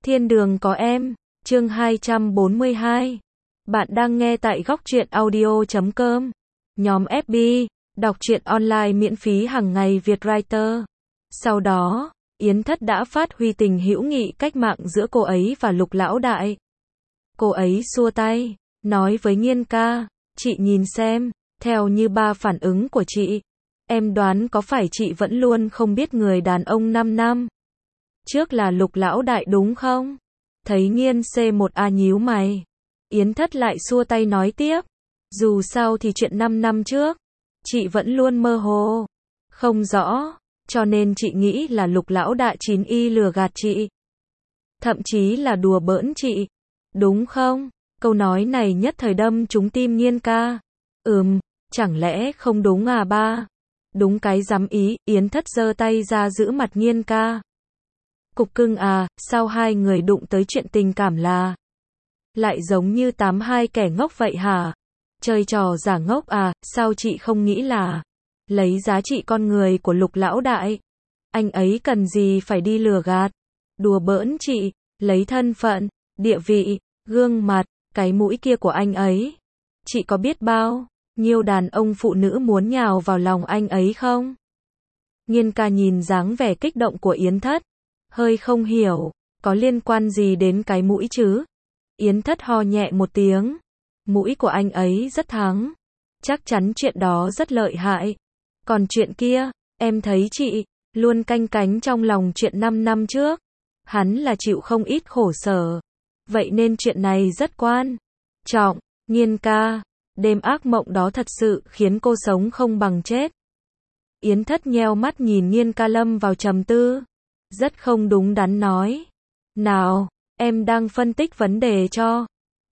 Thiên đường có em, chương 242. Bạn đang nghe tại góc truyện audio.com. Nhóm FB, đọc truyện online miễn phí hàng ngày Việt Writer. Sau đó, Yến Thất đã phát huy tình hữu nghị cách mạng giữa cô ấy và Lục lão đại. Cô ấy xua tay, nói với Nghiên ca, chị nhìn xem, theo như ba phản ứng của chị, em đoán có phải chị vẫn luôn không biết người đàn ông 5 năm trước là Lục lão đại đúng không? Thấy Nghiên C1A nhíu mày, Yến Thất lại xua tay nói tiếp, dù sao thì chuyện 5 năm trước, chị vẫn luôn mơ hồ, không rõ, cho nên chị nghĩ là Lục lão đại 9Y lừa gạt chị. Thậm chí là đùa bỡn chị, đúng không? Câu nói này nhất thời đâm trúng tim Nghiên ca. Chẳng lẽ không đúng à ba? Đúng cái dám ý, Yến Thất giơ tay ra giữ mặt Nghiên ca. Cục cưng à, sao hai người đụng tới chuyện tình cảm là lại giống như 82 kẻ ngốc vậy hả? Chơi trò giả ngốc à, sao chị không nghĩ là lấy giá trị con người của Lục lão đại, anh ấy cần gì phải đi lừa gạt, đùa bỡn chị, lấy thân phận, địa vị, gương mặt, cái mũi kia của anh ấy. Chị có biết bao nhiêu đàn ông phụ nữ muốn nhào vào lòng anh ấy không? Nghiên ca nhìn dáng vẻ kích động của Yến Thất, hơi không hiểu, có liên quan gì đến cái mũi chứ? Yến Thất ho nhẹ một tiếng, mũi của anh ấy rất thắng, chắc chắn chuyện đó rất lợi hại. Còn chuyện kia, em thấy chị luôn canh cánh trong lòng chuyện 5 năm trước, hắn là chịu không ít khổ sở, vậy nên chuyện này rất quan trọng. Nghiên ca, đêm ác mộng đó thật sự khiến cô sống không bằng chết. Yến Thất nheo mắt nhìn Nghiên ca lâm vào trầm tư, rất không đúng đắn nói, nào, em đang phân tích vấn đề cho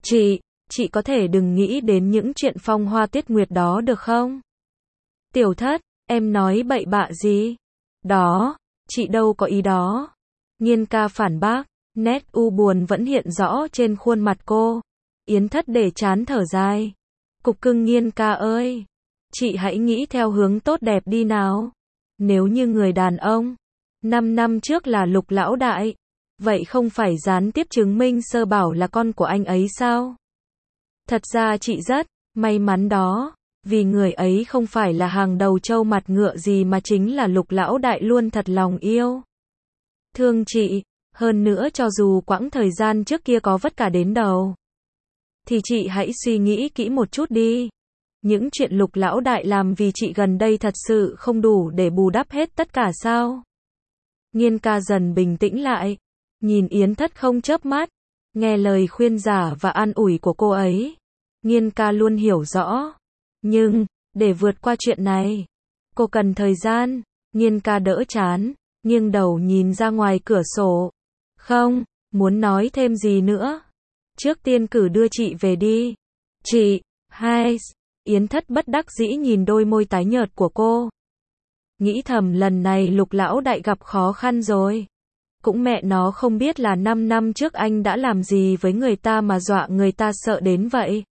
chị có thể đừng nghĩ đến những chuyện phong hoa tuyết nguyệt đó được không? Tiểu Thất, em nói bậy bạ gì? Đó, chị đâu có ý đó. Nghiên ca phản bác, nét u buồn vẫn hiện rõ trên khuôn mặt cô. Yến Thất để trán thở dài. Cục cưng Nghiên ca ơi, chị hãy nghĩ theo hướng tốt đẹp đi nào. Nếu như người đàn ông 5 năm trước là Lục lão đại, vậy không phải gián tiếp chứng minh Sơ Bảo là con của anh ấy sao? Thật ra chị rất may mắn đó, vì người ấy không phải là hàng đầu trâu mặt ngựa gì mà chính là Lục lão đại luôn thật lòng yêu thương chị. Hơn nữa cho dù quãng thời gian trước kia có vất cả đến đầu, thì chị hãy suy nghĩ kỹ một chút đi. Những chuyện Lục lão đại làm vì chị gần đây thật sự không đủ để bù đắp hết tất cả sao? Nghiên ca dần bình tĩnh lại, nhìn Yến Thất không chớp mắt, nghe lời khuyên giải và an ủi của cô ấy. Nghiên ca luôn hiểu rõ, nhưng để vượt qua chuyện này, cô cần thời gian. Nghiên ca đỡ chán, nghiêng đầu nhìn ra ngoài cửa sổ. Không muốn nói thêm gì nữa. Trước tiên cử đưa chị về đi. Chị, hai. Yến Thất bất đắc dĩ nhìn đôi môi tái nhợt của cô. Nghĩ thầm lần này Lục lão đại gặp khó khăn rồi. Cũng mẹ nó không biết là 5 năm trước anh đã làm gì với người ta mà dọa người ta sợ đến vậy.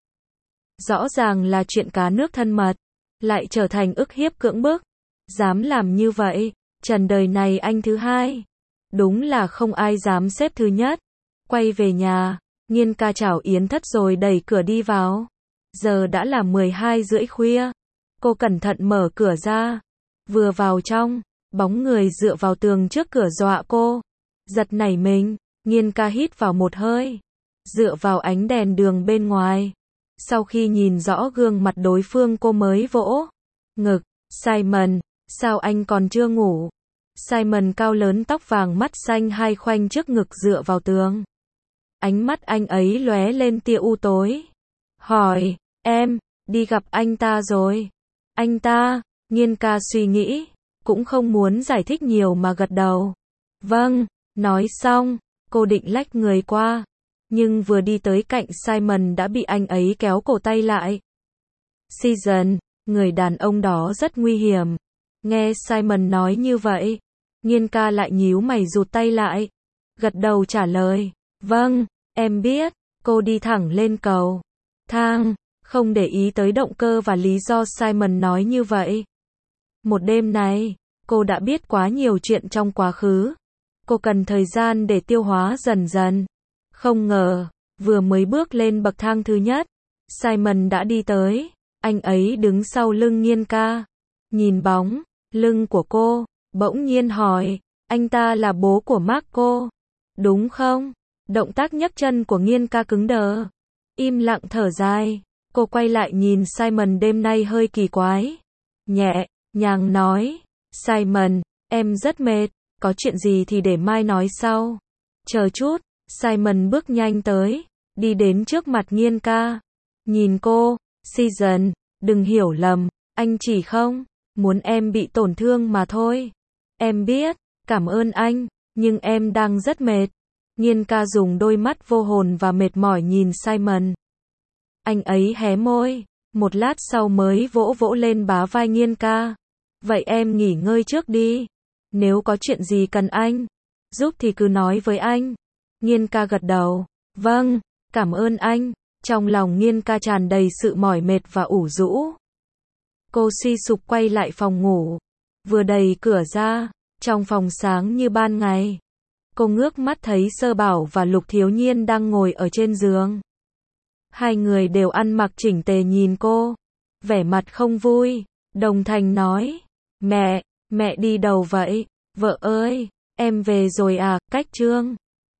Rõ ràng là chuyện cá nước thân mật, lại trở thành ức hiếp cưỡng bức. Dám làm như vậy, trần đời này anh thứ hai. Đúng là không ai dám xếp thứ nhất. Quay về nhà, Nghiên ca chào Yến Thất rồi đẩy cửa đi vào. Giờ đã là 12:30 khuya. Cô cẩn thận mở cửa ra. Vừa vào trong, bóng người dựa vào tường trước cửa dọa cô. Giật nảy mình, Nghiên ca hít vào một hơi. Dựa vào ánh đèn đường bên ngoài. Sau khi nhìn rõ gương mặt đối phương cô mới vỗ ngực. Simon, sao anh còn chưa ngủ? Simon cao lớn tóc vàng mắt xanh hai khoanh trước ngực dựa vào tường. Ánh mắt anh ấy lóe lên tia u tối. Hỏi, em, đi gặp anh ta rồi. Anh ta, Nghiên ca suy nghĩ, cũng không muốn giải thích nhiều mà gật đầu. Vâng, nói xong, cô định lách người qua. Nhưng vừa đi tới cạnh Simon đã bị anh ấy kéo cổ tay lại. Season, người đàn ông đó rất nguy hiểm. Nghe Simon nói như vậy, Nghiên ca lại nhíu mày rụt tay lại. Gật đầu trả lời, vâng, em biết. Cô đi thẳng lên cầu thang, không để ý tới động cơ và lý do Simon nói như vậy. Một đêm này, cô đã biết quá nhiều chuyện trong quá khứ. Cô cần thời gian để tiêu hóa dần dần. Không ngờ, vừa mới bước lên bậc thang thứ nhất, Simon đã đi tới. Anh ấy đứng sau lưng Nhiên ca. Nhìn bóng lưng của cô, bỗng nhiên hỏi, anh ta là bố của Marco, đúng không? Động tác nhấc chân của Nhiên ca cứng đờ. Im lặng thở dài. Cô quay lại nhìn Simon đêm nay hơi kỳ quái. Nhẹ nhàng nói, Simon, em rất mệt, có chuyện gì thì để mai nói sau. Chờ chút. Simon bước nhanh tới, đi đến trước mặt Nhiên ca. Nhìn cô, Season, đừng hiểu lầm, anh chỉ không muốn em bị tổn thương mà thôi. Em biết, cảm ơn anh, nhưng em đang rất mệt. Nhiên ca dùng đôi mắt vô hồn và mệt mỏi nhìn Simon. Anh ấy hé môi, một lát sau mới vỗ vỗ lên bá vai Nhiên ca. Vậy em nghỉ ngơi trước đi. Nếu có chuyện gì cần anh giúp thì cứ nói với anh. Nhiên ca gật đầu. Vâng, cảm ơn anh. Trong lòng Nhiên ca tràn đầy sự mỏi mệt và ủ rũ. Cô suy sụp quay lại phòng ngủ. Vừa đẩy cửa ra, trong phòng sáng như ban ngày. Cô ngước mắt thấy Sơ Bảo và Lục Thiếu Nhiên đang ngồi ở trên giường. Hai người đều ăn mặc chỉnh tề nhìn cô. Vẻ mặt không vui. Đồng Thành nói. Mẹ đi đâu vậy? Vợ ơi, em về rồi à? Cách Trương